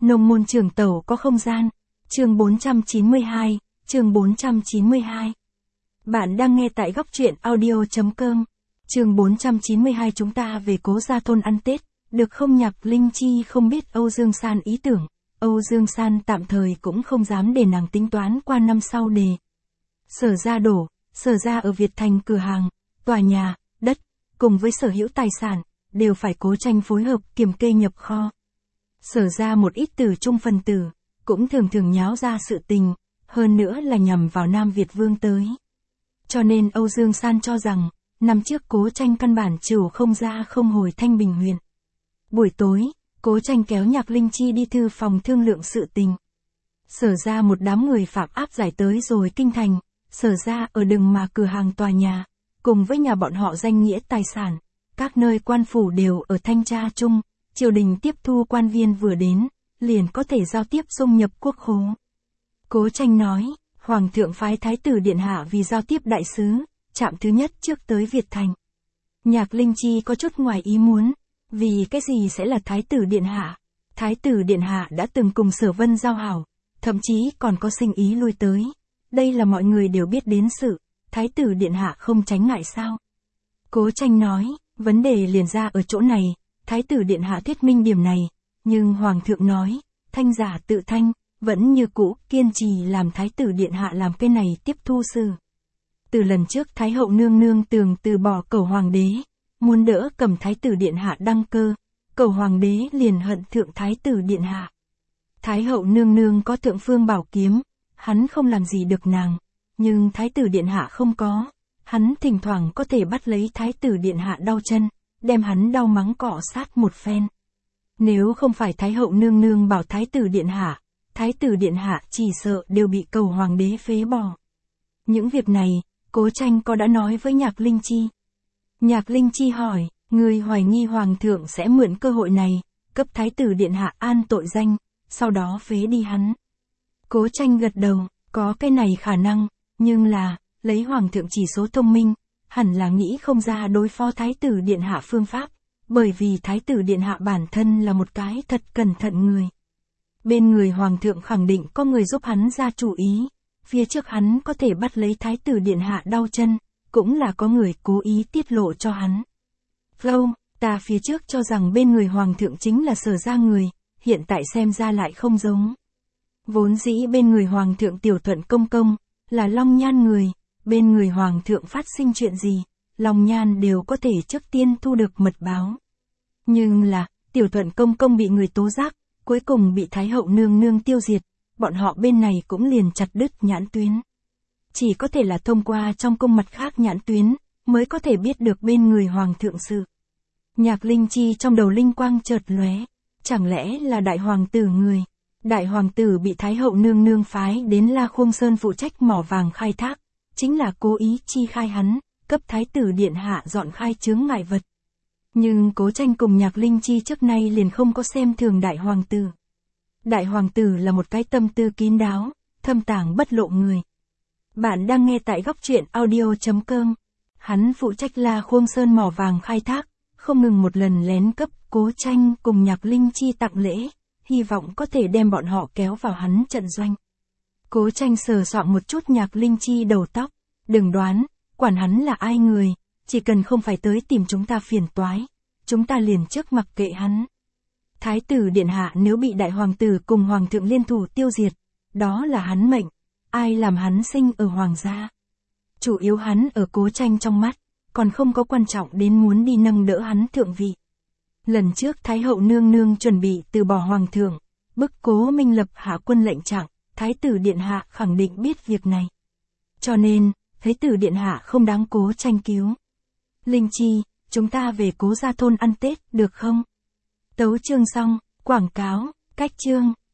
Nông môn trường tẩu có không gian. Chương 492, chương 492. Bạn đang nghe tại góc truyện audio.com. Chương 492 chúng ta về Cố Gia thôn ăn Tết, được không? Nhạc Linh Chi không biết Âu Dương San ý tưởng, Âu Dương San tạm thời cũng không dám để nàng tính toán qua năm sau đề. Sở Gia đổ, Sở Gia ở Việt Thành cửa hàng, tòa nhà, đất, cùng với sở hữu tài sản, đều phải Cố Tranh phối hợp kiểm kê nhập kho. Sở Gia một ít tử trung phần tử, cũng thường thường nháo ra sự tình, hơn nữa là nhằm vào Nam Việt Vương tới. Cho nên Âu Dương San cho rằng, năm trước Cố Tranh căn bản chịu không ra không hồi Thanh Bình huyện. Buổi tối, Cố Tranh kéo Nhạc Linh Chi đi thư phòng thương lượng sự tình. Sở Gia một đám người phạm áp giải tới rồi kinh thành, Sở Gia ở đừng mà cửa hàng tòa nhà, cùng với nhà bọn họ danh nghĩa tài sản, các nơi quan phủ đều ở thanh tra chung, triều đình tiếp thu quan viên vừa đến, liền có thể giao tiếp xung nhập quốc khố. Cố Tranh nói, Hoàng thượng phái Thái tử Điện Hạ vì giao tiếp đại sứ, trạm thứ nhất trước tới Việt Thành. Nhạc Linh Chi có chút ngoài ý muốn, vì cái gì sẽ là Thái tử Điện Hạ? Thái tử Điện Hạ đã từng cùng Sở Vân giao hảo, thậm chí còn có sinh ý lui tới. Đây là mọi người đều biết đến sự, Thái tử Điện Hạ không tránh ngại sao? Cố Tranh nói, vấn đề liền ra ở chỗ này, Thái tử Điện Hạ thuyết minh điểm này, nhưng Hoàng thượng nói, thanh giả tự thanh, vẫn như cũ, kiên trì làm Thái tử Điện Hạ làm cái này tiếp thu sự. Từ lần trước Thái hậu nương nương tường từ bỏ cầu Hoàng đế, muốn đỡ cầm Thái tử Điện Hạ đăng cơ, cầu Hoàng đế liền hận thượng Thái tử Điện Hạ. Thái hậu nương nương có thượng phương bảo kiếm, hắn không làm gì được nàng, nhưng Thái tử Điện Hạ không có, hắn thỉnh thoảng có thể bắt lấy Thái tử Điện Hạ đau chân, đem hắn đau mắng cọ sát một phen. Nếu không phải Thái hậu nương nương bảo Thái tử Điện Hạ, Thái tử Điện Hạ chỉ sợ đều bị cầu Hoàng đế phế bỏ. Những việc này, Cố Tranh có đã nói với Nhạc Linh Chi. Nhạc Linh Chi hỏi, người hoài nghi Hoàng thượng sẽ mượn cơ hội này, cấp Thái tử Điện Hạ an tội danh, sau đó phế đi hắn. Cố Tranh gật đầu, có cái này khả năng, nhưng là, lấy Hoàng thượng chỉ số thông minh, hẳn là nghĩ không ra đối phó Thái tử Điện Hạ phương pháp, bởi vì Thái tử Điện Hạ bản thân là một cái thật cẩn thận người. Bên người Hoàng thượng khẳng định có người giúp hắn ra chủ ý, phía trước hắn có thể bắt lấy Thái tử Điện Hạ đau chân, cũng là có người cố ý tiết lộ cho hắn. Flow, ta phía trước cho rằng bên người Hoàng thượng chính là Sở Gia người, hiện tại xem ra lại không giống. Vốn dĩ bên người Hoàng thượng Tiểu Thuận Công Công, là Long Nhan người, bên người Hoàng thượng phát sinh chuyện gì, Long Nhan đều có thể trước tiên thu được mật báo. Nhưng là, Tiểu Thuận Công Công bị người tố giác, cuối cùng bị Thái hậu nương nương tiêu diệt, bọn họ bên này cũng liền chặt đứt nhãn tuyến. Chỉ có thể là thông qua trong cung mặt khác nhãn tuyến, mới có thể biết được bên người Hoàng thượng sự. Nhạc Linh Chi trong đầu linh quang chợt lóe, chẳng lẽ là đại hoàng tử người? Đại hoàng tử bị Thái hậu nương nương phái đến La Khung Sơn phụ trách mỏ vàng khai thác, chính là cố ý chi khai hắn, cấp Thái tử Điện Hạ dọn khai chướng ngại vật. Nhưng Cố Tranh cùng Nhạc Linh Chi trước nay liền không có xem thường đại hoàng tử. Đại hoàng tử là một cái tâm tư kín đáo, thâm tàng bất lộ người. Bạn đang nghe tại góc truyện audio.com. Hắn phụ trách La Khung Sơn mỏ vàng khai thác, không ngừng một lần lén cấp Cố Tranh cùng Nhạc Linh Chi tặng lễ, hy vọng có thể đem bọn họ kéo vào hắn trận doanh. Cố Tranh sờ soạng một chút Nhạc Linh Chi đầu tóc, đừng đoán, quản hắn là ai người, chỉ cần không phải tới tìm chúng ta phiền toái, chúng ta liền trước mặc kệ hắn. Thái tử Điện Hạ nếu bị đại hoàng tử cùng Hoàng thượng liên thủ tiêu diệt, đó là hắn mệnh, ai làm hắn sinh ở Hoàng gia. Chủ yếu hắn ở Cố Tranh trong mắt, còn không có quan trọng đến muốn đi nâng đỡ hắn thượng vị. Lần trước Thái hậu nương nương chuẩn bị từ bỏ Hoàng thượng, bức Cố Minh lập hạ quân lệnh trạng, Thái tử Điện Hạ khẳng định biết việc này. Cho nên, Thái tử Điện Hạ không đáng Cố Tranh cứu. Linh Chi, chúng ta về Cố Gia thôn ăn Tết, được không? Tấu chương xong, quảng cáo, cách chương.